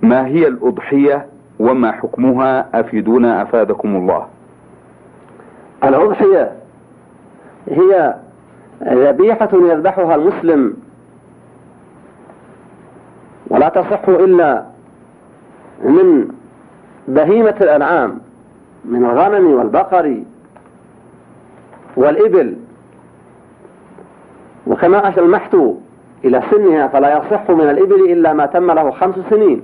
ما هي الأضحية وما حكمها؟ أفيدونا أفادكم الله. الأضحية هي ذبيحة يذبحها المسلم، ولا تصح إلا من بهيمة الأنعام، من الغنم والبقر والإبل. وكما ألمحت إلى سنها فلا يصح من الإبل إلا ما تم له 5 سنين،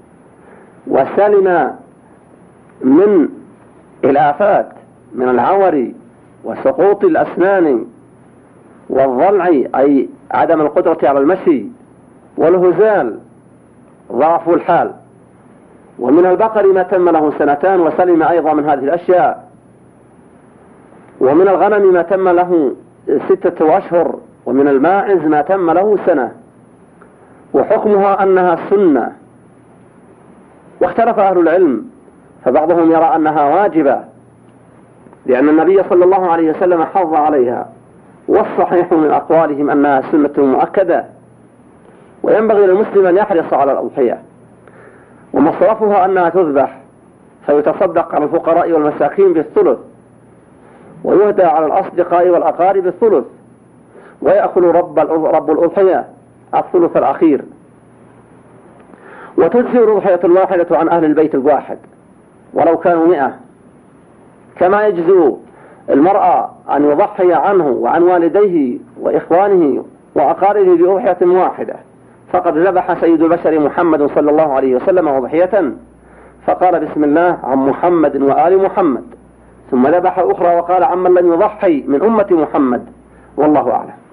وسلم من الآفات من العور وسقوط الأسنان والضلع أي عدم القدرة على المشي والهزال ضعف الحال. ومن البقر ما تم له 2 وسلم أيضا من هذه الأشياء. ومن الغنم ما تم له 6 أشهر، ومن الماعز ما تم له 1 سنة. وحكمها أنها سنة، واختلف أهل العلم، فبعضهم يرى أنها واجبة لأن النبي صلى الله عليه وسلم حض عليها، والصحيح من أقوالهم أنها سنة مؤكدة، وينبغي للمسلم أن يحرص على الأضحية. ومصرفها أنها تذبح فيتصدق على الفقراء والمساكين ب1/3، ويهدى على الأصدقاء والأقارب ب1/3، ويأكل رب الأضحية 1/3 الأخير. وتجزي الأضحية الواحدة عن أهل البيت الواحد ولو كانوا 100، كما يجزي المرأة أن يضحي عنه وعن والديه وإخوانه وأقاربه بأضحية واحدة. فقد ذبح سيد البشر محمد صلى الله عليه وسلم أضحية فقال بسم الله عن محمد وآل محمد، ثم ذبح أخرى وقال عمن لم يضحي من أمة محمد، والله أعلم.